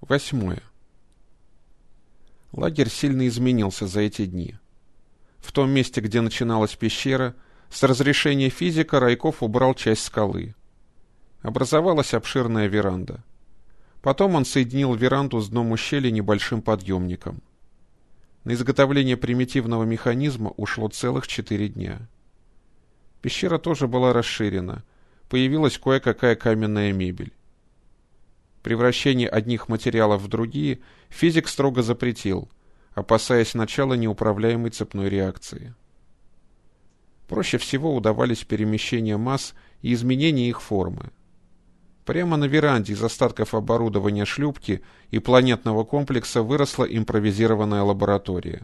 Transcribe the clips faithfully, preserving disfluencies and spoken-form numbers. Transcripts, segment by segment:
Восьмое. Лагерь сильно изменился за эти дни. В том месте, где начиналась пещера, с разрешения физика Райков убрал часть скалы. Образовалась обширная веранда. Потом он соединил веранду с дном ущелья небольшим подъемником. На изготовление примитивного механизма ушло целых четыре дня. Пещера тоже была расширена. Появилась кое-какая каменная мебель. Превращение одних материалов в другие физик строго запретил, опасаясь начала неуправляемой цепной реакции. Проще всего удавались перемещения масс и изменения их формы. Прямо на веранде из остатков оборудования шлюпки и планетного комплекса выросла импровизированная лаборатория.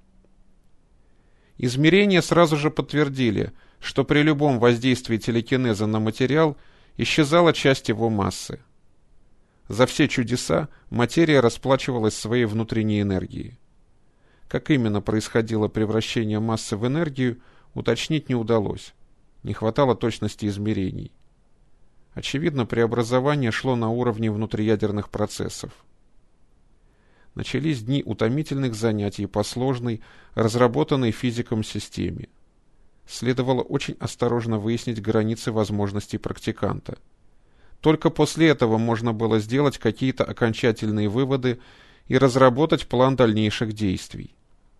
Измерения сразу же подтвердили, что при любом воздействии телекинеза на материал исчезала часть его массы. За все чудеса материя расплачивалась своей внутренней энергией. Как именно происходило превращение массы в энергию, уточнить не удалось. Не хватало точности измерений. Очевидно, преобразование шло на уровне внутриядерных процессов. Начались дни утомительных занятий по сложной, разработанной физиком системе. Следовало очень осторожно выяснить границы возможностей практиканта. Только после этого можно было сделать какие-то окончательные выводы и разработать план дальнейших действий.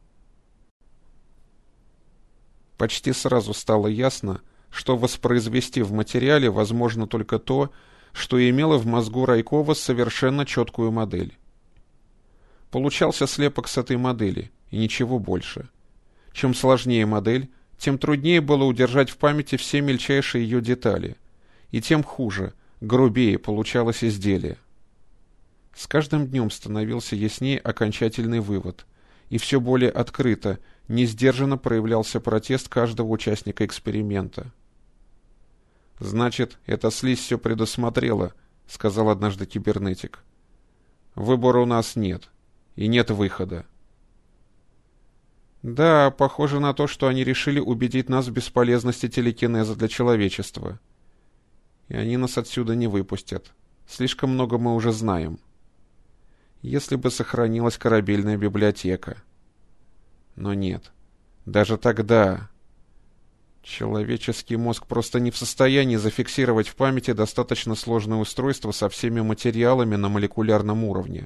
Почти сразу стало ясно, что воспроизвести в материале возможно только то, что имело в мозгу Райкова совершенно четкую модель. Получался слепок с этой модели, и ничего больше. Чем сложнее модель, тем труднее было удержать в памяти все мельчайшие ее детали, и тем хуже, грубее получалось изделие. С каждым днем становился яснее окончательный вывод, и все более открыто, несдержанно проявлялся протест каждого участника эксперимента. «Значит, эта слизь все предусмотрела», — сказал однажды кибернетик. «Выбора у нас нет, и нет выхода». «Да, похоже на то, что они решили убедить нас в бесполезности телекинеза для человечества. И они нас отсюда не выпустят. Слишком много мы уже знаем. Если бы сохранилась корабельная библиотека. Но нет. Даже тогда... Человеческий мозг просто не в состоянии зафиксировать в памяти достаточно сложное устройство со всеми материалами на молекулярном уровне».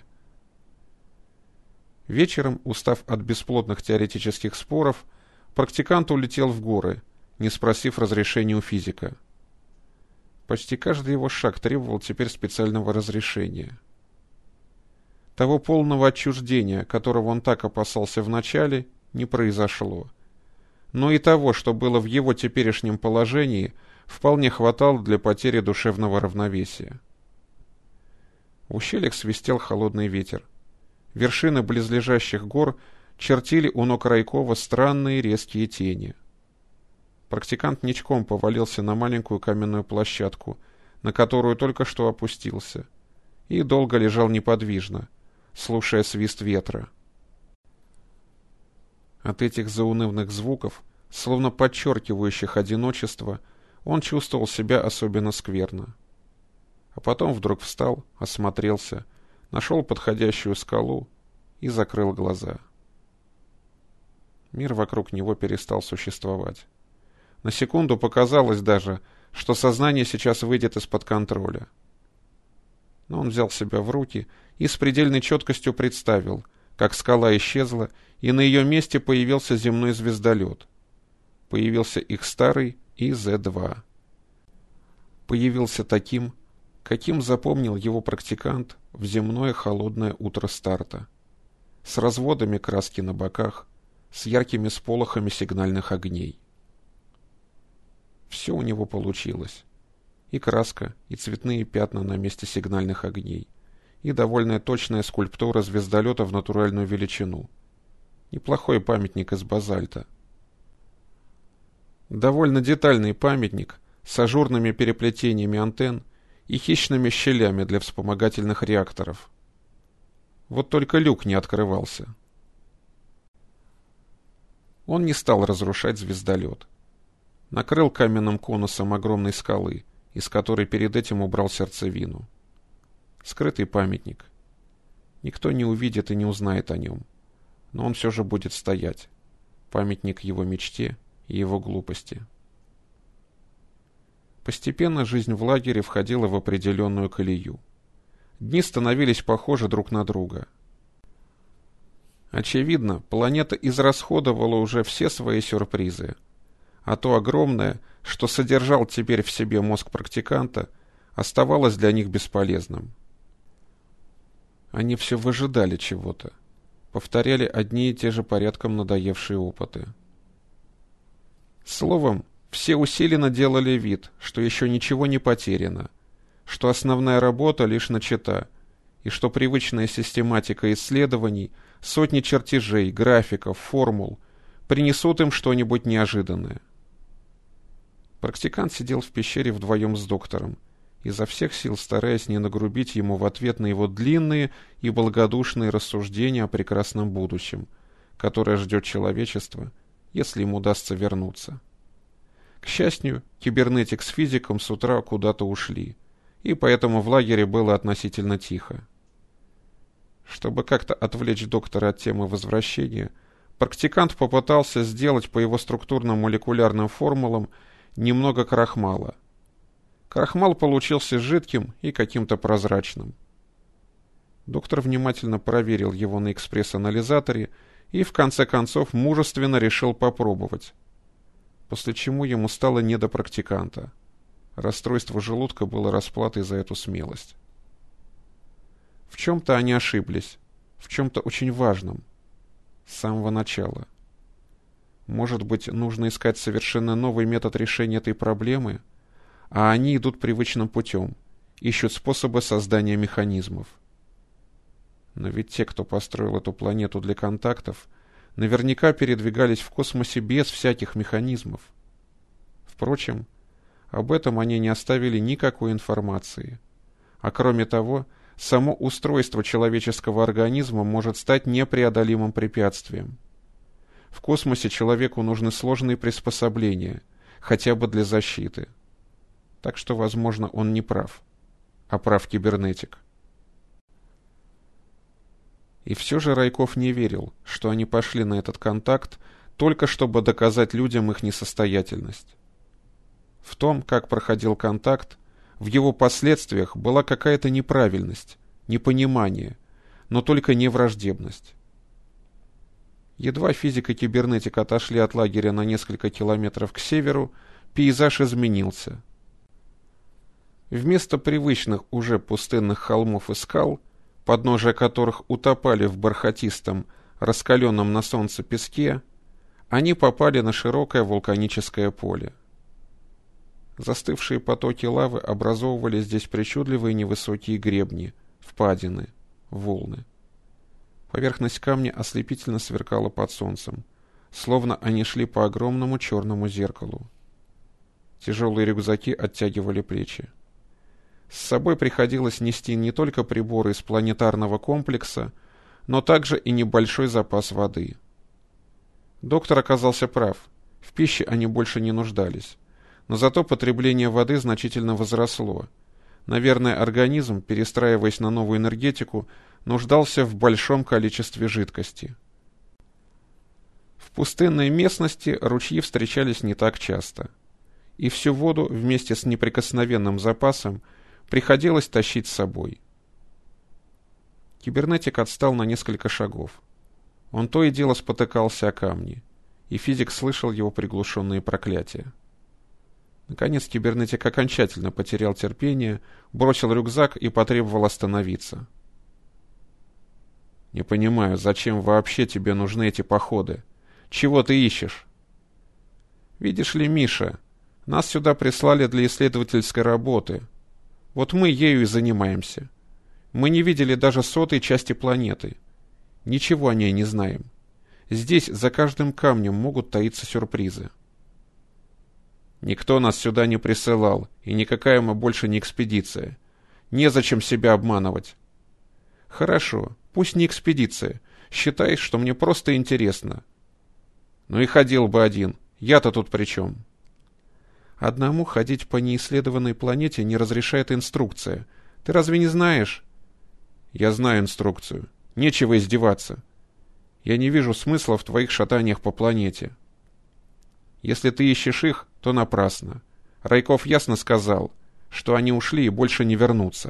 Вечером, устав от бесплодных теоретических споров, практикант улетел в горы, не спросив разрешения у физика. Почти каждый его шаг требовал теперь специального разрешения. Того полного отчуждения, которого он так опасался вначале, не произошло. Но и того, что было в его теперешнем положении, вполне хватало для потери душевного равновесия. В ущельях свистел холодный ветер. Вершины близлежащих гор чертили у ног Райкова странные резкие тени. Практикант ничком повалился на маленькую каменную площадку, на которую только что опустился, и долго лежал неподвижно, слушая свист ветра. От этих заунывных звуков, словно подчеркивающих одиночество, он чувствовал себя особенно скверно. А потом вдруг встал, осмотрелся, нашел подходящую скалу и закрыл глаза. Мир вокруг него перестал существовать. На секунду показалось даже, что сознание сейчас выйдет из-под контроля. Но он взял себя в руки и с предельной четкостью представил, как скала исчезла, и на ее месте появился земной звездолет. Появился их старый И Зэ два. Появился таким, каким запомнил его практикант в земное холодное утро старта, с разводами краски на боках, с яркими сполохами сигнальных огней. Все у него получилось. И краска, и цветные пятна на месте сигнальных огней, и довольно точная скульптура звездолета в натуральную величину. Неплохой памятник из базальта. Довольно детальный памятник с ажурными переплетениями антенн и хищными щелями для вспомогательных реакторов. Вот только люк не открывался. Он не стал разрушать звездолет. Накрыл каменным конусом огромной скалы, из которой перед этим убрал сердцевину. Скрытый памятник. Никто не увидит и не узнает о нем. Но он все же будет стоять. Памятник его мечте и его глупости. Постепенно жизнь в лагере входила в определенную колею. Дни становились похожи друг на друга. Очевидно, планета израсходовала уже все свои сюрпризы. А то огромное, что содержал теперь в себе мозг практиканта, оставалось для них бесполезным. Они все выжидали чего-то, повторяли одни и те же порядком надоевшие опыты. Словом, все усиленно делали вид, что еще ничего не потеряно, что основная работа лишь начата, и что привычная систематика исследований, сотни чертежей, графиков, формул принесут им что-нибудь неожиданное. Практикант сидел в пещере вдвоем с доктором, изо всех сил стараясь не нагрубить ему в ответ на его длинные и благодушные рассуждения о прекрасном будущем, которое ждет человечество, если ему удастся вернуться. К счастью, кибернетик с физиком с утра куда-то ушли, и поэтому в лагере было относительно тихо. Чтобы как-то отвлечь доктора от темы возвращения, практикант попытался сделать по его структурно-молекулярным формулам немного крахмала. Крахмал получился жидким и каким-то прозрачным. Доктор внимательно проверил его на экспресс-анализаторе и в конце концов мужественно решил попробовать, после чего ему стало не до практиканта. Расстройство желудка было расплатой за эту смелость. В чем-то они ошиблись, в чем-то очень важном, с самого начала. Может быть, нужно искать совершенно новый метод решения этой проблемы, а они идут привычным путем, ищут способы создания механизмов. Но ведь те, кто построил эту планету для контактов, наверняка передвигались в космосе без всяких механизмов. Впрочем, об этом они не оставили никакой информации. А кроме того, само устройство человеческого организма может стать непреодолимым препятствием. В космосе человеку нужны сложные приспособления, хотя бы для защиты. Так что, возможно, он не прав, а прав кибернетик. И все же Райков не верил, что они пошли на этот контакт только чтобы доказать людям их несостоятельность. В том, как проходил контакт, в его последствиях была какая-то неправильность, непонимание, но только не враждебность. Едва физик и кибернетик отошли от лагеря на несколько километров к северу, пейзаж изменился. Вместо привычных уже пустынных холмов и скал, подножия которых утопали в бархатистом, раскаленном на солнце песке, они попали на широкое вулканическое поле. Застывшие потоки лавы образовывали здесь причудливые невысокие гребни, впадины, волны. Поверхность камня ослепительно сверкала под солнцем, словно они шли по огромному черному зеркалу. Тяжелые рюкзаки оттягивали плечи. С собой приходилось нести не только приборы из планетарного комплекса, но также и небольшой запас воды. Доктор оказался прав, в пище они больше не нуждались, но зато потребление воды значительно возросло. Наверное, организм, перестраиваясь на новую энергетику, нуждался в большом количестве жидкости. В пустынной местности ручьи встречались не так часто, и всю воду вместе с неприкосновенным запасом приходилось тащить с собой. Кибернетик отстал на несколько шагов. Он то и дело спотыкался о камни, и физик слышал его приглушенные проклятия. Наконец кибернетик окончательно потерял терпение, бросил рюкзак и потребовал остановиться. «Не понимаю, зачем вообще тебе нужны эти походы? Чего ты ищешь?» «Видишь ли, Миша, нас сюда прислали для исследовательской работы. Вот мы ею и занимаемся. Мы не видели даже сотой части планеты. Ничего о ней не знаем. Здесь за каждым камнем могут таиться сюрпризы». «Никто нас сюда не присылал, и никакая мы больше не экспедиция. Незачем себя обманывать». «Хорошо, пусть не экспедиция. Считай, что мне просто интересно». «Ну и ходил бы один. Я-то тут при чем?» «Одному ходить по неисследованной планете не разрешает инструкция. Ты разве не знаешь?» «Я знаю инструкцию. Нечего издеваться. Я не вижу смысла в твоих шатаниях по планете. Если ты ищешь их, то напрасно. Райков ясно сказал, что они ушли и больше не вернутся.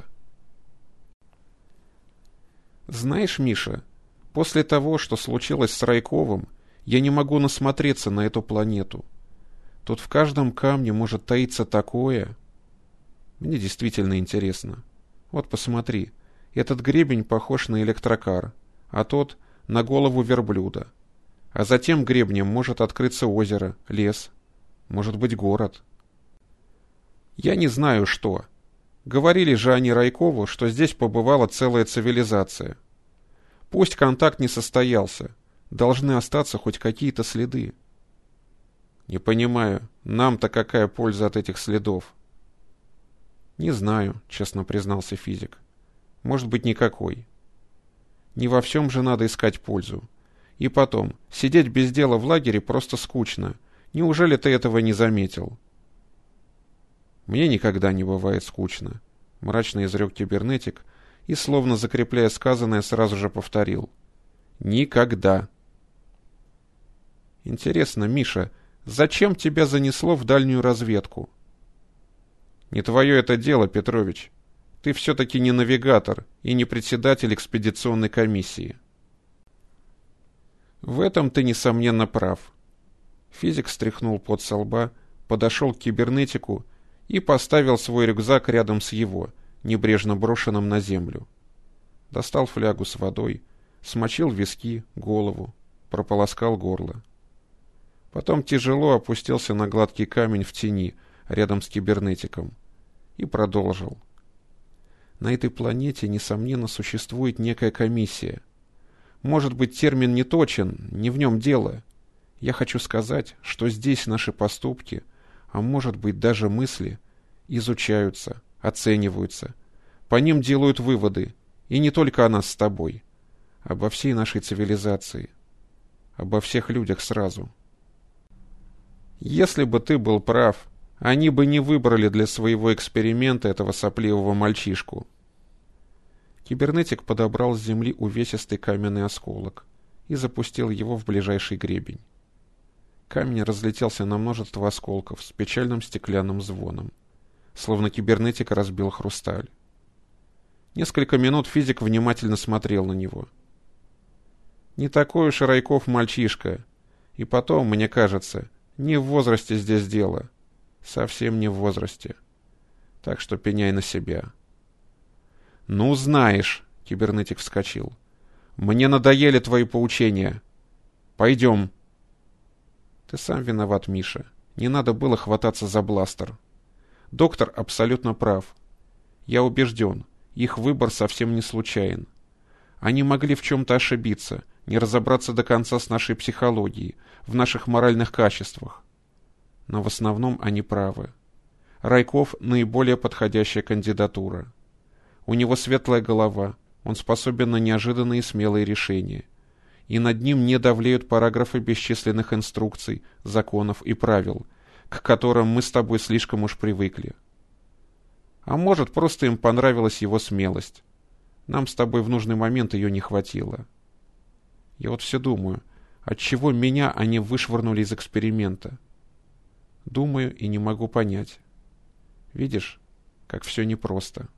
Знаешь, Миша, после того, что случилось с Райковым, я не могу насмотреться на эту планету. Тут в каждом камне может таиться такое. Мне действительно интересно. Вот посмотри, этот гребень похож на электрокар, а тот — на голову верблюда. А затем гребнем может открыться озеро, лес, может быть, город. Я не знаю, что. Говорили же они Райкову, что здесь побывала целая цивилизация. Пусть контакт не состоялся, должны остаться хоть какие-то следы. Не понимаю, нам-то какая польза от этих следов? Не знаю, честно признался физик. Может быть, никакой. Не во всем же надо искать пользу. И потом, сидеть без дела в лагере просто скучно. Неужели ты этого не заметил? Мне никогда не бывает скучно, мрачно изрек кибернетик и, словно закрепляя сказанное, сразу же повторил. Никогда. Интересно, Миша, зачем тебя занесло в дальнюю разведку? Не твое это дело, Петрович. Ты все-таки не навигатор и не председатель экспедиционной комиссии. В этом ты, несомненно, прав. Физик стряхнул пот со лба, подошел к кибернетику и поставил свой рюкзак рядом с его, небрежно брошенным на землю. Достал флягу с водой, смочил виски, голову, прополоскал горло. Потом тяжело опустился на гладкий камень в тени, рядом с кибернетиком, и продолжил. На этой планете, несомненно, существует некая комиссия. Может быть, термин не точен, не в нем дело. Я хочу сказать, что здесь наши поступки, а может быть даже мысли, изучаются, оцениваются. По ним делают выводы, и не только о нас с тобой, обо всей нашей цивилизации, обо всех людях сразу. Если бы ты был прав, они бы не выбрали для своего эксперимента этого сопливого мальчишку. Кибернетик подобрал с земли увесистый каменный осколок и запустил его в ближайший гребень. Камень разлетелся на множество осколков с печальным стеклянным звоном, словно кибернетик разбил хрусталь. Несколько минут физик внимательно смотрел на него. Не такой уж и Райков мальчишка. И потом, мне кажется, не в возрасте здесь дело. Совсем не в возрасте. Так что пеняй на себя. «Ну, знаешь», — кибернетик вскочил, — «мне надоели твои поучения. Пойдем». «Ты сам виноват, Миша. Не надо было хвататься за бластер. Доктор абсолютно прав. Я убежден, их выбор совсем не случайен. Они могли в чем-то ошибиться, не разобраться до конца с нашей психологией, в наших моральных качествах. Но в основном они правы. Райков — наиболее подходящая кандидатура. У него светлая голова, он способен на неожиданные и смелые решения. И над ним не давлеют параграфы бесчисленных инструкций, законов и правил, к которым мы с тобой слишком уж привыкли. А может, просто им понравилась его смелость. Нам с тобой в нужный момент ее не хватило. Я вот все думаю, отчего меня они вышвырнули из эксперимента. Думаю и не могу понять. Видишь, как все непросто.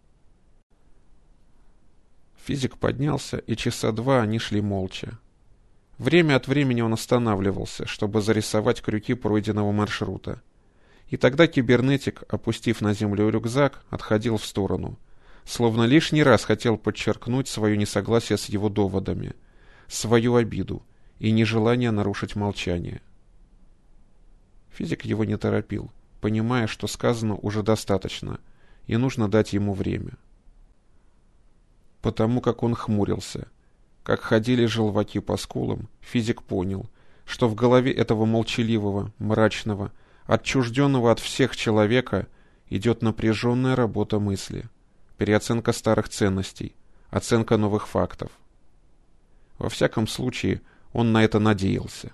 Физик поднялся, и часа два они шли молча. Время от времени он останавливался, чтобы зарисовать крюки пройденного маршрута. И тогда кибернетик, опустив на землю рюкзак, отходил в сторону, словно лишний раз хотел подчеркнуть свое несогласие с его доводами, свою обиду и нежелание нарушить молчание. Физик его не торопил, понимая, что сказано уже достаточно, и нужно дать ему время. Потому как он хмурился, как ходили желваки по скулам, физик понял, что в голове этого молчаливого, мрачного, отчужденного от всех человека идет напряженная работа мысли, переоценка старых ценностей, оценка новых фактов. Во всяком случае, он на это надеялся.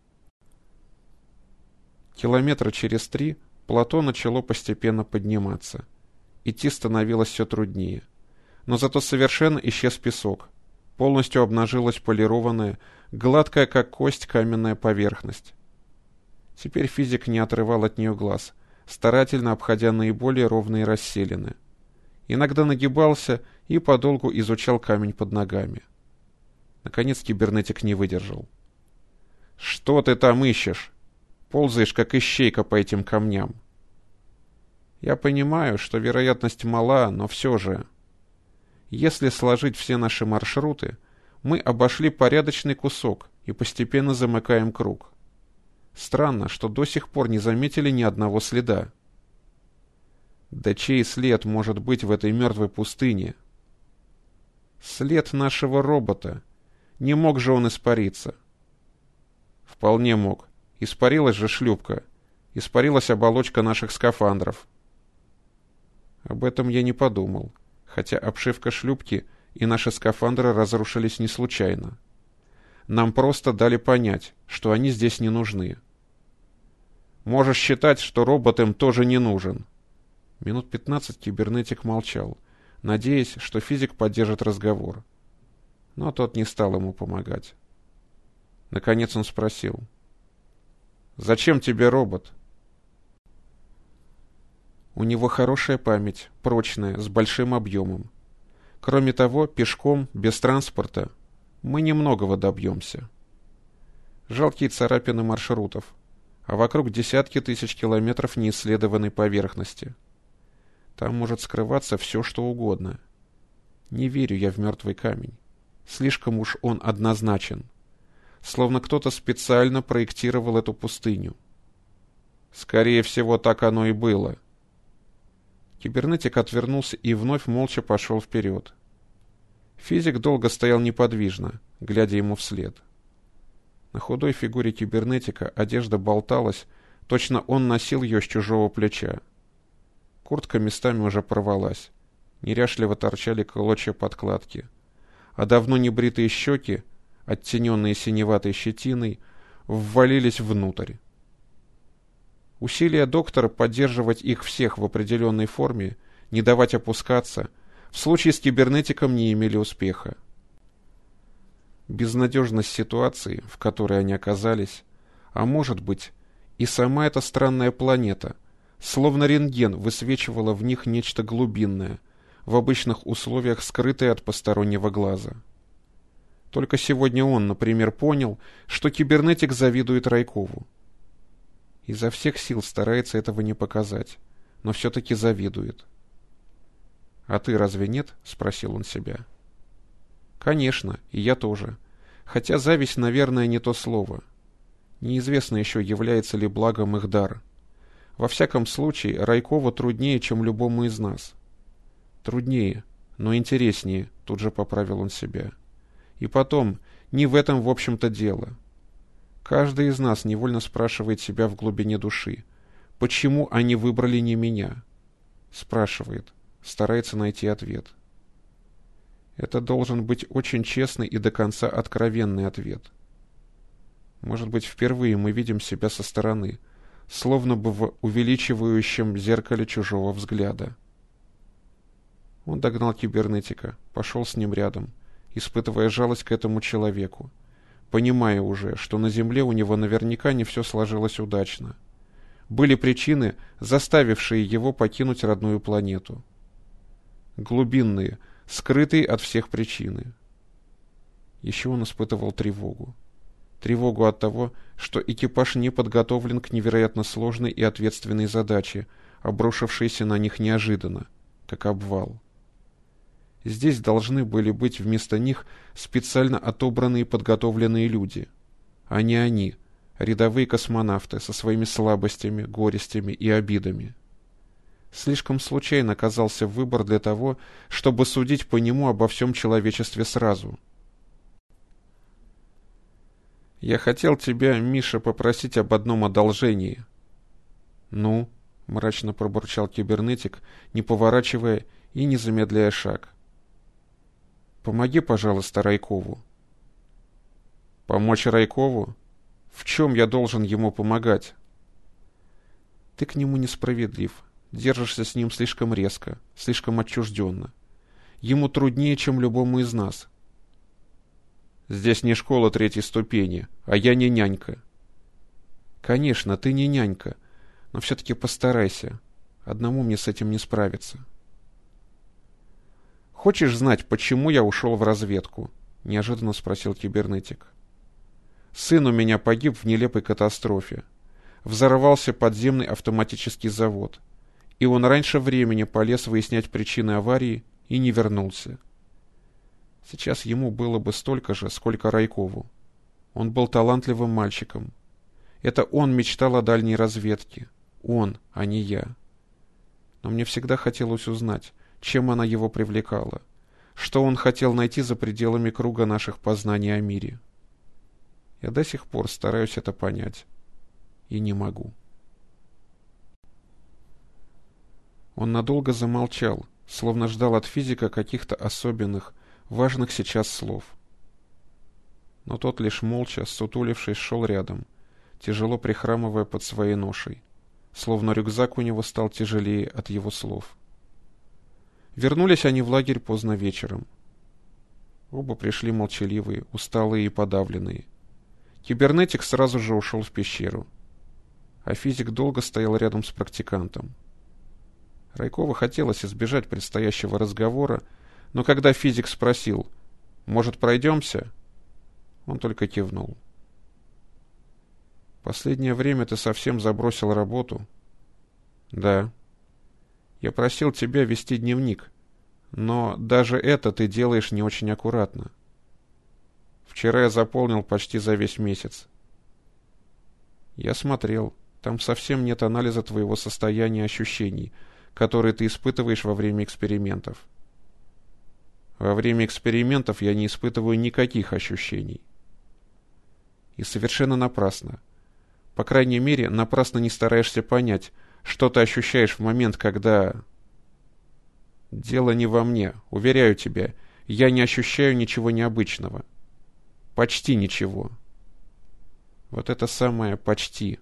Километра через три плато начало постепенно подниматься. Идти становилось все труднее. Но зато совершенно исчез песок. полностью обнажилась полированная, гладкая как кость каменная поверхность. Теперь физик не отрывал от нее глаз, старательно обходя наиболее ровные расселины. Иногда нагибался и подолгу изучал камень под ногами. Наконец кибернетик не выдержал. «Что ты там ищешь? Ползаешь, как ищейка по этим камням». «Я понимаю, что вероятность мала, но все же. Если сложить все наши маршруты, мы обошли порядочный кусок и постепенно замыкаем круг. Странно, что до сих пор не заметили ни одного следа». «Да чей след может быть в этой мертвой пустыне?» «След нашего робота. Не мог же он испариться?» «Вполне мог. Испарилась же шлюпка. Испарилась оболочка наших скафандров». «Об этом я не подумал, хотя обшивка шлюпки и наши скафандры разрушились не случайно. Нам просто дали понять, что они здесь не нужны». «Можешь считать, что робот им тоже не нужен». Минут пятнадцать кибернетик молчал, надеясь, что физик поддержит разговор. Но тот не стал ему помогать. Наконец он спросил. «Зачем тебе робот?» «У него хорошая память, прочная, с большим объемом. Кроме того, пешком, без транспорта, мы немногого добьемся. Жалкие царапины маршрутов, а вокруг десятки тысяч километров неисследованной поверхности. Там может скрываться все, что угодно. Не верю я в мертвый камень. Слишком уж он однозначен. Словно кто-то специально проектировал эту пустыню». «Скорее всего, так оно и было». Кибернетик отвернулся и вновь молча пошел вперед. Физик долго стоял неподвижно, глядя ему вслед. На худой фигуре кибернетика одежда болталась, точно он носил ее с чужого плеча. Куртка местами уже порвалась, неряшливо торчали клочья подкладки, а давно небритые щеки, оттененные синеватой щетиной, ввалились внутрь. Усилия доктора поддерживать их всех в определенной форме, не давать опускаться, в случае с кибернетиком не имели успеха. Безнадежность ситуации, в которой они оказались, а может быть, и сама эта странная планета, словно рентген высвечивала в них нечто глубинное, в обычных условиях скрытое от постороннего глаза. Только сегодня он, например, понял, что кибернетик завидует Райкову. Изо всех сил старается этого не показать, но все-таки завидует. «А ты разве нет?» — спросил он себя. «Конечно, и я тоже. Хотя зависть, наверное, не то слово. Неизвестно еще, является ли благом их дар. Во всяком случае, Райкова труднее, чем любому из нас. Труднее, но интереснее», — тут же поправил он себя. «И потом, не в этом, в общем-то, дело. Каждый из нас невольно спрашивает себя в глубине души, почему они выбрали не меня?» Спрашивает, старается найти ответ. Это должен быть очень честный и до конца откровенный ответ. Может быть, впервые мы видим себя со стороны, словно бы в увеличивающем зеркале чужого взгляда. Он догнал кибернетика, пошел с ним рядом, испытывая жалость к этому человеку, понимая уже, что на Земле у него наверняка не все сложилось удачно. Были причины, заставившие его покинуть родную планету. Глубинные, скрытые от всех причины. Еще он испытывал тревогу. Тревогу от того, что экипаж не подготовлен к невероятно сложной и ответственной задаче, обрушившейся на них неожиданно, как обвал. Здесь должны были быть вместо них специально отобранные и подготовленные люди, а не они, рядовые космонавты со своими слабостями, горестями и обидами. Слишком случайно оказался выбор для того, чтобы судить по нему обо всем человечестве сразу. «Я хотел тебя, Миша, попросить об одном одолжении». «Ну?» — мрачно пробурчал кибернетик, не поворачивая и не замедляя шаг. «Помоги, пожалуйста, Райкову». «Помочь Райкову? В чем я должен ему помогать?» «Ты к нему несправедлив, держишься с ним слишком резко, слишком отчужденно. Ему труднее, чем любому из нас». Здесь не школа третьей ступени, а я не нянька. Конечно, ты не нянька, но все-таки постарайся. Одному мне с этим не справиться. Хочешь знать, почему я ушел в разведку? Неожиданно спросил кибернетик. Сын у меня погиб в нелепой катастрофе. Взорвался подземный автоматический завод. И он раньше времени полез выяснять причины аварии и не вернулся. Сейчас ему было бы столько же, сколько Райкову. Он был талантливым мальчиком. Это он мечтал о дальней разведке. Он, а не я. Но мне всегда хотелось узнать, чем она его привлекала, что он хотел найти за пределами круга наших познаний о мире. Я до сих пор стараюсь это понять. И не могу. Он надолго замолчал, словно ждал от физика каких-то особенных, важных сейчас слов. Но тот лишь молча, сутулившись, шел рядом, тяжело прихрамывая под своей ношей, словно рюкзак у него стал тяжелее от его слов. Вернулись они в лагерь поздно вечером. Оба пришли молчаливые, усталые и подавленные. Кибернетик сразу же ушел в пещеру, а физик долго стоял рядом с практикантом. Райкову хотелось избежать предстоящего разговора, но когда физик спросил: «Может, пройдемся?», он только кивнул. «Последнее время ты совсем забросил работу?» «Да». «Я просил тебя вести дневник, но даже это ты делаешь не очень аккуратно. Вчера я заполнил почти за весь месяц». «Я смотрел, там совсем нет анализа твоего состояния и ощущений, которые ты испытываешь во время экспериментов». «Во время экспериментов я не испытываю никаких ощущений». «И совершенно напрасно. По крайней мере, напрасно не стараешься понять, что ты ощущаешь в момент, когда...» «Дело не во мне, уверяю тебя, я не ощущаю ничего необычного. Почти ничего». «Вот это самое «почти».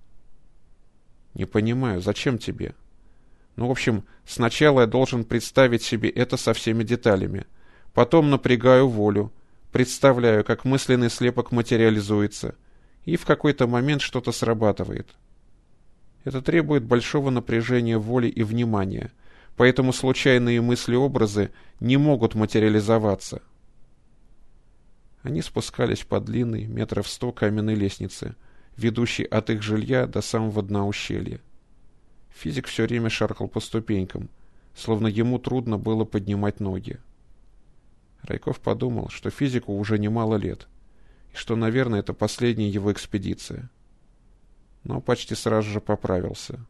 «Не понимаю, зачем тебе?» «Ну, в общем, сначала я должен представить себе это со всеми деталями, потом напрягаю волю, представляю, как мысленный слепок материализуется, и в какой-то момент что-то срабатывает. Это требует большого напряжения воли и внимания, поэтому случайные мысли-образы не могут материализоваться». Они спускались по длинной, метров сто каменной лестнице, ведущей от их жилья до самого дна ущелья. Физик все время шаркал по ступенькам, словно ему трудно было поднимать ноги. Райков подумал, что физику уже немало лет, и что, наверное, это последняя его экспедиция. Но почти сразу же поправился.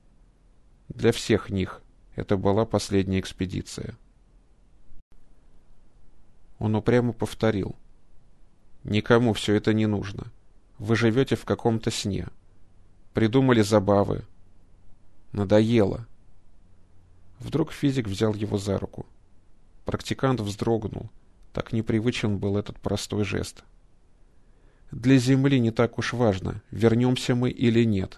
Для всех них это была последняя экспедиция. Он упрямо повторил: «Никому все это не нужно. Вы живете в каком-то сне. Придумали забавы. Надоело». Вдруг физик взял его за руку. Практикант вздрогнул. Так непривычен был этот простой жест. «Для Земли не так уж важно, вернемся мы или нет».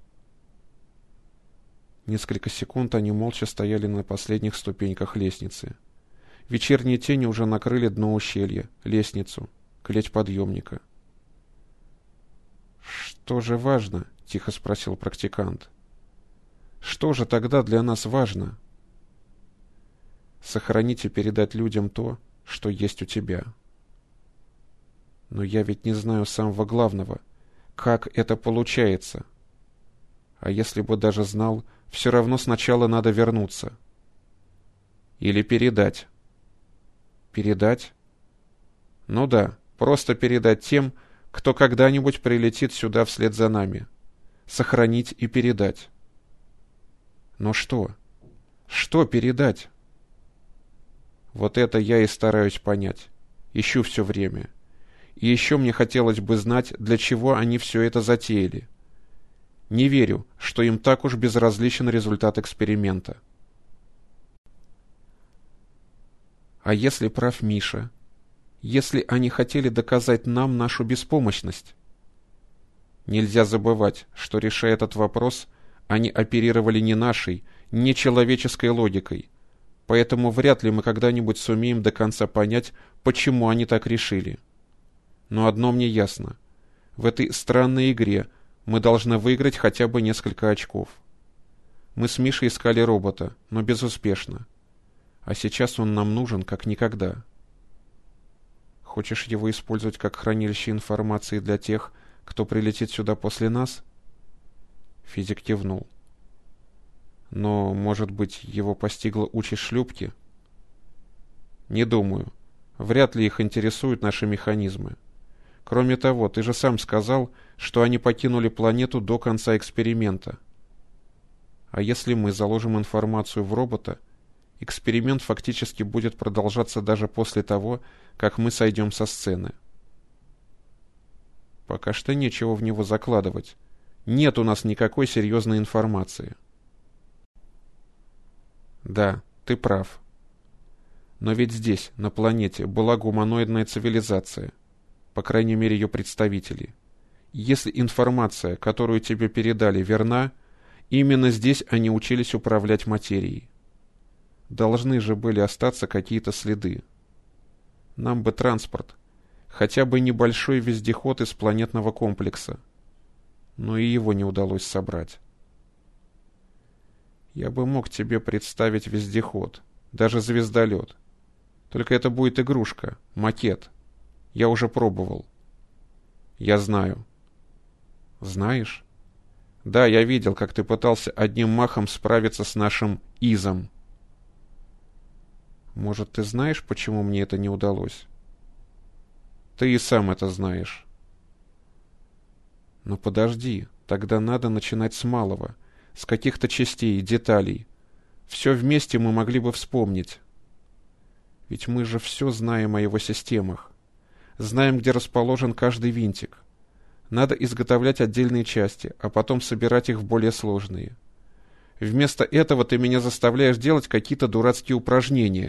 Несколько секунд они молча стояли на последних ступеньках лестницы. Вечерние тени уже накрыли дно ущелья, лестницу, клеть подъемника. «Что же важно?» — тихо спросил практикант. «Что же тогда для нас важно?» «Сохранить и передать людям то, что есть у тебя». «Но я ведь не знаю самого главного. Как это получается? А если бы даже знал, все равно сначала надо вернуться». «Или передать». «Передать?» «Ну да, просто передать тем, кто когда-нибудь прилетит сюда вслед за нами. Сохранить и передать». «Но что? Что передать?» «Вот это я и стараюсь понять. Ищу все время. И еще мне хотелось бы знать, для чего они все это затеяли. Не верю, что им так уж безразличен результат эксперимента». «А если прав Миша? Если они хотели доказать нам нашу беспомощность?» «Нельзя забывать, что, решая этот вопрос, они оперировали не нашей, не человеческой логикой, поэтому вряд ли мы когда-нибудь сумеем до конца понять, почему они так решили». Но одно мне ясно. В этой странной игре мы должны выиграть хотя бы несколько очков. Мы с Мишей искали робота, но безуспешно. А сейчас он нам нужен как никогда. Хочешь его использовать как хранилище информации для тех, кто прилетит сюда после нас? Физик кивнул. Но, может быть, его постигла участь шлюпки? Не думаю. Вряд ли их интересуют наши механизмы. Кроме того, ты же сам сказал, что они покинули планету до конца эксперимента. А если мы заложим информацию в робота, эксперимент фактически будет продолжаться даже после того, как мы сойдем со сцены. Пока что нечего в него закладывать. Нет у нас никакой серьезной информации. Да, ты прав. Но ведь здесь, на планете, была гуманоидная цивилизация. По крайней мере, ее представители. Если информация, которую тебе передали, верна, именно здесь они учились управлять материей. Должны же были остаться какие-то следы. Нам бы транспорт. Хотя бы небольшой вездеход из планетного комплекса. Но и его не удалось собрать. Я бы мог тебе представить вездеход. Даже звездолет. Только это будет игрушка, макет. Я уже пробовал. Я знаю. Знаешь? Да, я видел, как ты пытался одним махом справиться с нашим Изом. Может, ты знаешь, почему мне это не удалось? Ты и сам это знаешь. Но подожди, тогда надо начинать с малого, с каких-то частей, деталей. Все вместе мы могли бы вспомнить. Ведь мы же все знаем о его системах. Знаем, где расположен каждый винтик. Надо изготовлять отдельные части, а потом собирать их в более сложные. Вместо этого ты меня заставляешь делать какие-то дурацкие упражнения.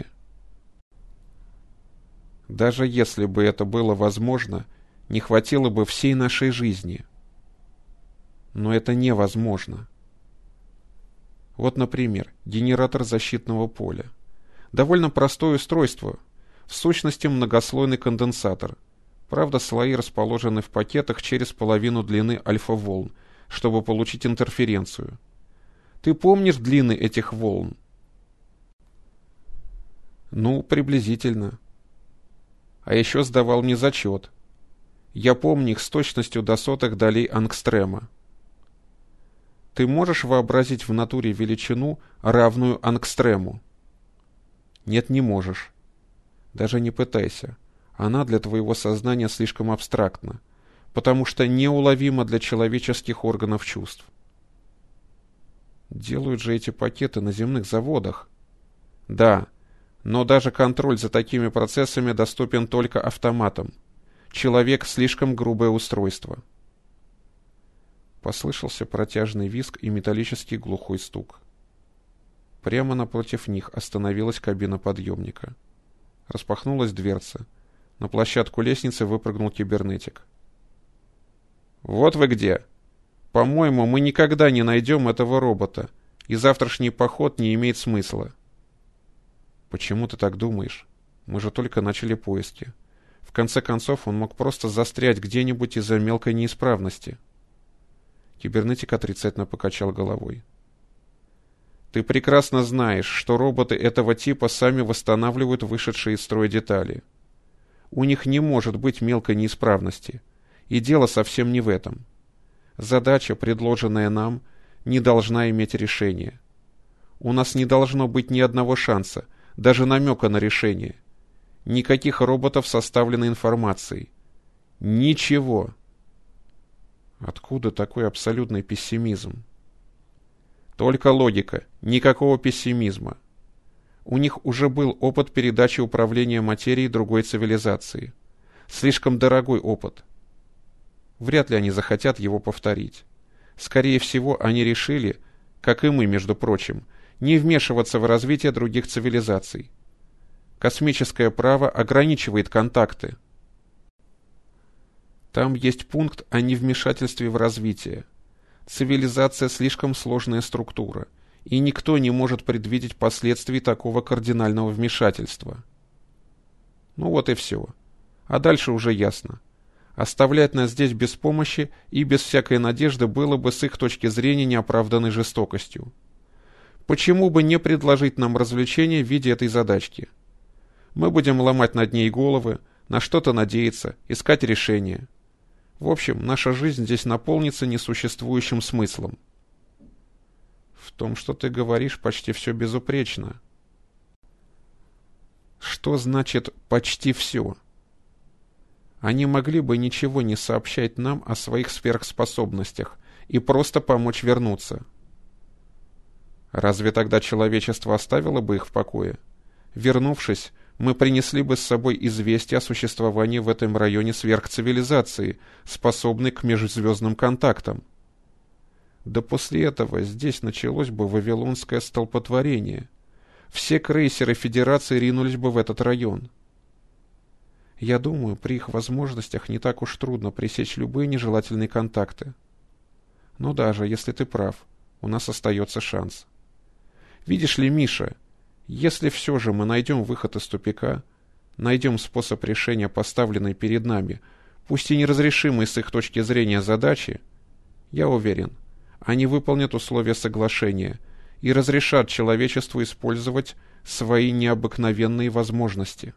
Даже если бы это было возможно, не хватило бы всей нашей жизни. Но это невозможно. Вот, например, генератор защитного поля. Довольно простое устройство. В сущности, многослойный конденсатор. Правда, слои расположены в пакетах через половину длины альфа-волн, чтобы получить интерференцию. Ты помнишь длины этих волн? Ну, приблизительно. А еще сдавал мне зачет. Я помню их с точностью до сотых долей ангстрема. Ты можешь вообразить в натуре величину, равную ангстрему? Нет, не можешь. Даже не пытайся. Она для твоего сознания слишком абстрактна, потому что неуловима для человеческих органов чувств. Делают же эти пакеты на земных заводах. Да, но даже контроль за такими процессами доступен только автоматам. Человек — слишком грубое устройство. Послышался протяжный визг и металлический глухой стук. Прямо напротив них остановилась кабина подъемника. Распахнулась дверца. На площадку лестницы выпрыгнул кибернетик. «Вот вы где! По-моему, мы никогда не найдем этого робота, и завтрашний поход не имеет смысла». «Почему ты так думаешь? Мы же только начали поиски. В конце концов, он мог просто застрять где-нибудь из-за мелкой неисправности». Кибернетик отрицательно покачал головой. «Ты прекрасно знаешь, что роботы этого типа сами восстанавливают вышедшие из строя детали. У них не может быть мелкой неисправности, и дело совсем не в этом. Задача, предложенная нам, не должна иметь решения. У нас не должно быть ни одного шанса, даже намека на решение. Никаких роботов с составленной информацией. Ничего». Откуда такой абсолютный пессимизм? Только логика, никакого пессимизма. У них уже был опыт передачи управления материей другой цивилизации. Слишком дорогой опыт. Вряд ли они захотят его повторить. Скорее всего, они решили, как и мы, между прочим, не вмешиваться в развитие других цивилизаций. Космическое право ограничивает контакты. Там есть пункт о невмешательстве в развитие. Цивилизация слишком сложная структура, и никто не может предвидеть последствий такого кардинального вмешательства. Ну вот и все. А дальше уже ясно. Оставлять нас здесь без помощи и без всякой надежды было бы с их точки зрения неоправданной жестокостью. Почему бы не предложить нам развлечение в виде этой задачки? Мы будем ломать над ней головы, на что-то надеяться, искать решение. В общем, наша жизнь здесь наполнится несуществующим смыслом. В том, что ты говоришь, почти все безупречно. Что значит «почти все»? Они могли бы ничего не сообщать нам о своих сверхспособностях и просто помочь вернуться. Разве тогда человечество оставило бы их в покое? Вернувшись, мы принесли бы с собой известие о существовании в этом районе сверхцивилизации, способной к межзвездным контактам. Да после этого здесь началось бы вавилонское столпотворение. Все крейсеры Федерации ринулись бы в этот район. Я думаю, при их возможностях не так уж трудно пресечь любые нежелательные контакты. Но даже если ты прав, у нас остается шанс. Видишь ли, Миша, если все же мы найдем выход из тупика, найдем способ решения поставленной перед нами, пусть и неразрешимой с их точки зрения задачи, я уверен, они выполнят условия соглашения и разрешат человечеству использовать свои необыкновенные возможности.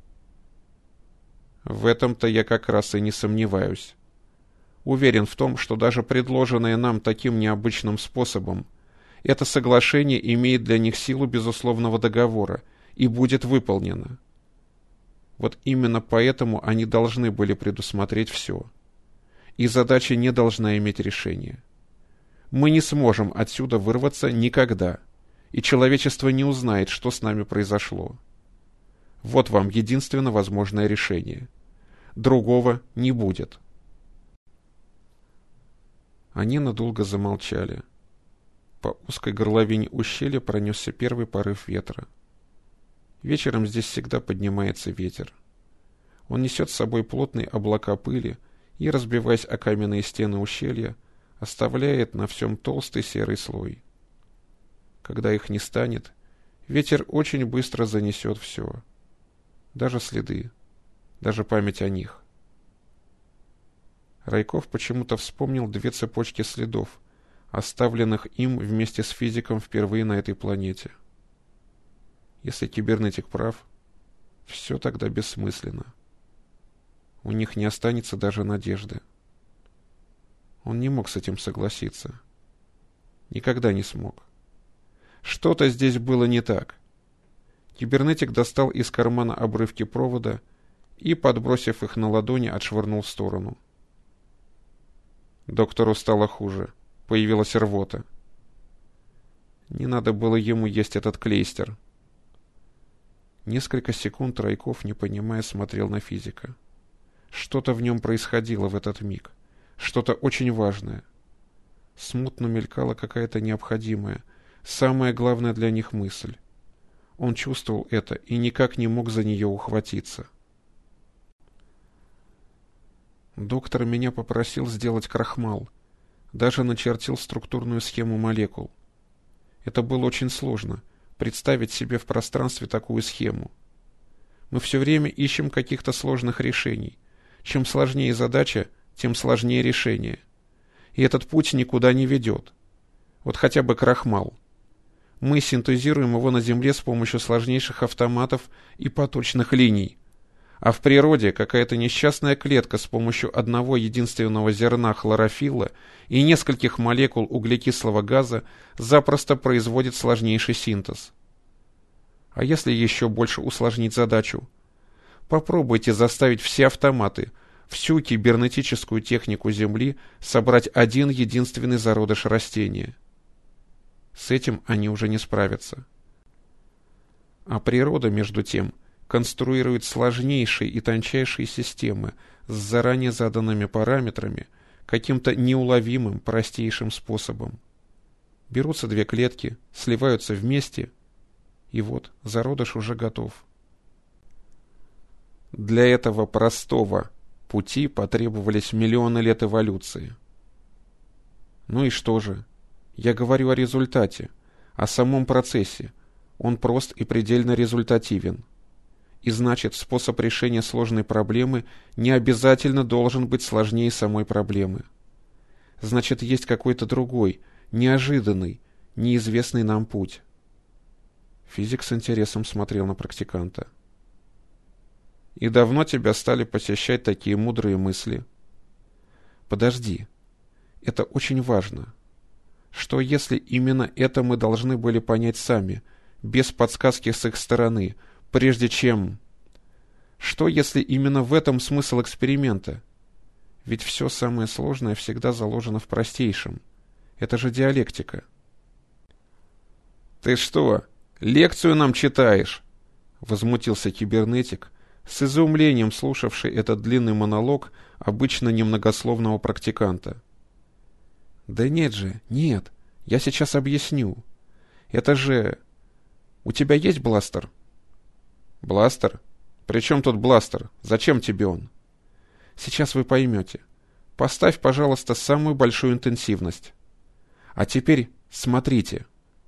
В этом-то я как раз и не сомневаюсь. Уверен в том, что даже предложенное нам таким необычным способом, это соглашение имеет для них силу безусловного договора и будет выполнено. Вот именно поэтому они должны были предусмотреть все. И задача не должна иметь решения. Мы не сможем отсюда вырваться никогда, и человечество не узнает, что с нами произошло. Вот вам единственно возможное решение. Другого не будет. Они надолго замолчали. По узкой горловине ущелья пронесся первый порыв ветра. Вечером здесь всегда поднимается ветер. Он несет с собой плотные облака пыли и, разбиваясь о каменные стены ущелья, оставляет на всем толстый серый слой. Когда их не станет, ветер очень быстро занесет все. Даже следы, даже память о них. Райков почему-то вспомнил две цепочки следов, оставленных им вместе с физиком впервые на этой планете. Если кибернетик прав, все тогда бессмысленно. У них не останется даже надежды. Он не мог с этим согласиться. Никогда не смог. Что-то здесь было не так. Кибернетик достал из кармана обрывки провода и, подбросив их на ладони, отшвырнул в сторону. Доктору стало хуже. Появилась рвота. Не надо было ему есть этот клейстер. Несколько секунд Райков, не понимая, смотрел на физика. Что-то в нем происходило в этот миг. Что-то очень важное. Смутно мелькала какая-то необходимая, самая главная для них мысль. Он чувствовал это и никак не мог за нее ухватиться. Доктор меня попросил сделать крахмал. Даже начертил структурную схему молекул. Это было очень сложно, представить себе в пространстве такую схему. Мы все время ищем каких-то сложных решений. Чем сложнее задача, тем сложнее решение. И этот путь никуда не ведет. Вот хотя бы крахмал. Мы синтезируем его на Земле с помощью сложнейших автоматов и поточных линий. А в природе какая-то несчастная клетка с помощью одного единственного зерна хлорофилла и нескольких молекул углекислого газа запросто производит сложнейший синтез. А если еще больше усложнить задачу? Попробуйте заставить все автоматы, всю кибернетическую технику Земли собрать один единственный зародыш растения. С этим они уже не справятся. А природа, между тем, конструирует сложнейшие и тончайшие системы с заранее заданными параметрами каким-то неуловимым, простейшим способом. Берутся две клетки, сливаются вместе, и вот зародыш уже готов. Для этого простого пути потребовались миллионы лет эволюции. Ну и что же? Я говорю о результате, о самом процессе. Он прост и предельно результативен. И значит, способ решения сложной проблемы не обязательно должен быть сложнее самой проблемы. Значит, есть какой-то другой, неожиданный, неизвестный нам путь. Физик с интересом смотрел на практиканта. «И давно тебя стали посещать такие мудрые мысли?» «Подожди. Это очень важно. Что если именно это мы должны были понять сами, без подсказки с их стороны, прежде чем... Что если именно в этом смысл эксперимента? Ведь все самое сложное всегда заложено в простейшем. Это же диалектика». «Ты что, лекцию нам читаешь?» — возмутился кибернетик, с изумлением слушавший этот длинный монолог обычно немногословного практиканта. «Да нет же, нет, я сейчас объясню. Это же... У тебя есть бластер?» «Бластер? При чем тут бластер? Зачем тебе он?» «Сейчас вы поймете. Поставь, пожалуйста, самую большую интенсивность. А теперь смотрите».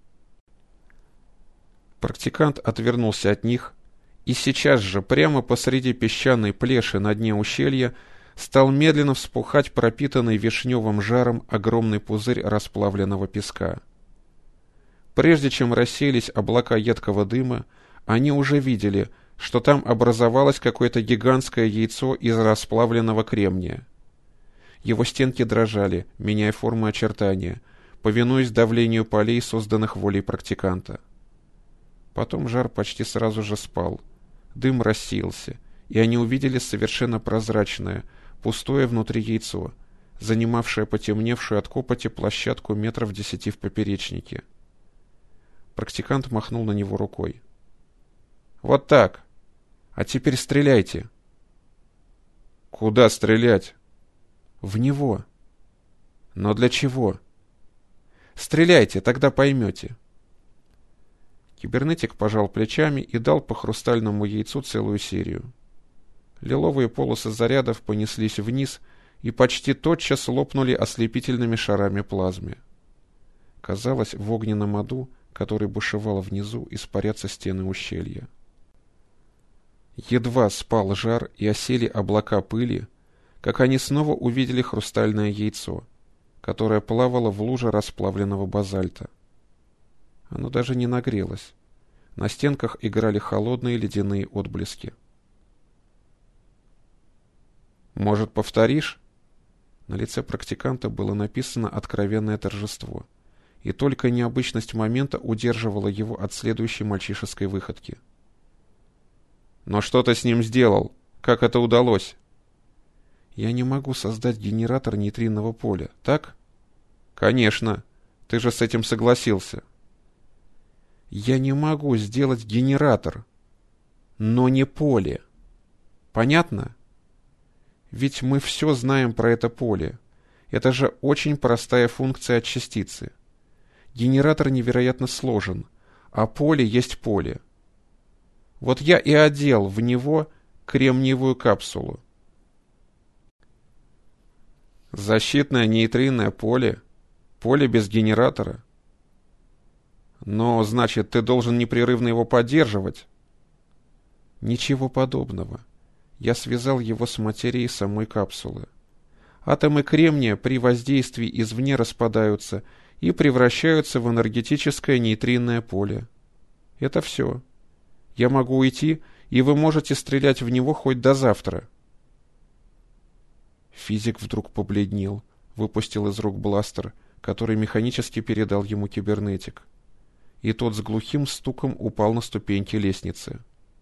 Практикант отвернулся от них, и сейчас же прямо посреди песчаной плеши на дне ущелья стал медленно вспухать пропитанный вишневым жаром огромный пузырь расплавленного песка. Прежде чем рассеялись облака едкого дыма, они уже видели, что там образовалось какое-то гигантское яйцо из расплавленного кремния. Его стенки дрожали, меняя форму и очертания, повинуясь давлению полей, созданных волей практиканта. Потом жар почти сразу же спал, дым рассеялся, и они увидели совершенно прозрачное, пустое внутри яйцо, занимавшее потемневшую от копоти площадку метров десяти в поперечнике. Практикант махнул на него рукой. «Вот так. А теперь стреляйте». «Куда стрелять?» «В него». «Но для чего?» «Стреляйте, тогда поймете». Кибернетик пожал плечами и дал по хрустальному яйцу целую серию. Лиловые полосы зарядов понеслись вниз и почти тотчас лопнули ослепительными шарами плазмы. Казалось, в огненном аду, который бушевал внизу, испарятся стены ущелья. Едва спал жар и осели облака пыли, как они снова увидели хрустальное яйцо, которое плавало в луже расплавленного базальта. Оно даже не нагрелось. На стенках играли холодные ледяные отблески. «Может, повторишь?» На лице практиканта было написано откровенное торжество, и только необычность момента удерживала его от следующей мальчишеской выходки. «Но что ты с ним сделал? Как это удалось?» «Я не могу создать генератор нейтринного поля, так?» «Конечно. Ты же с этим согласился». «Я не могу сделать генератор, но не поле. Понятно? Ведь мы все знаем про это поле. Это же очень простая функция от частицы. Генератор невероятно сложен, а поле есть поле. Вот я и одел в него кремниевую капсулу». «Защитное нейтринное поле? Поле без генератора? Но, значит, ты должен непрерывно его поддерживать?» «Ничего подобного. Я связал его с материей самой капсулы. Атомы кремния при воздействии извне распадаются и превращаются в энергетическое нейтринное поле. Это все. Я могу уйти, и вы можете стрелять в него хоть до завтра». Физик вдруг побледнел, выпустил из рук бластер, который механически передал ему кибернетик. И тот с глухим стуком упал на ступеньки лестницы.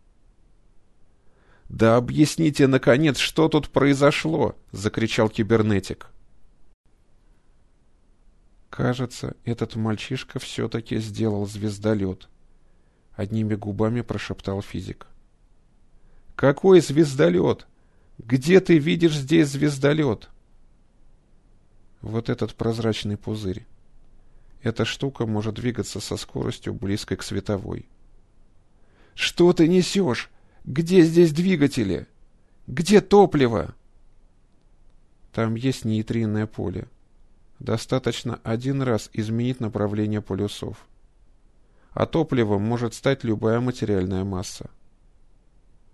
«Да объясните, наконец, что тут произошло!» — закричал кибернетик. «Кажется, этот мальчишка все-таки сделал звездолет», — одними губами прошептал физик. «Какой звездолет? Где ты видишь здесь звездолет?» «Вот этот прозрачный пузырь. Эта штука может двигаться со скоростью, близкой к световой». «Что ты несешь? Где здесь двигатели? Где топливо?» «Там есть нейтринное поле. Достаточно один раз изменить направление полюсов. А топливом может стать любая материальная масса».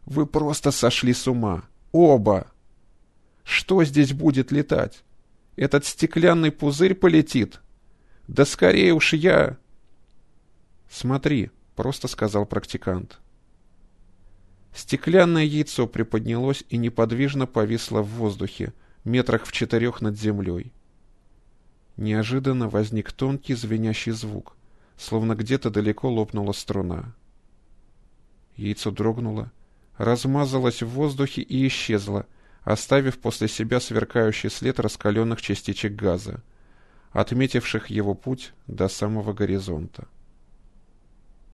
Вы просто сошли с ума. Оба! Что здесь будет летать? Этот стеклянный пузырь полетит? Да скорее уж я... Смотри, просто сказал практикант. Стеклянное яйцо приподнялось и неподвижно повисло в воздухе, метрах в четырех над землей. Неожиданно возник тонкий звенящий звук, словно где-то далеко лопнула струна. Яйцо дрогнуло, размазалось в воздухе и исчезло, оставив после себя сверкающий след раскаленных частичек газа, отметивших его путь до самого горизонта.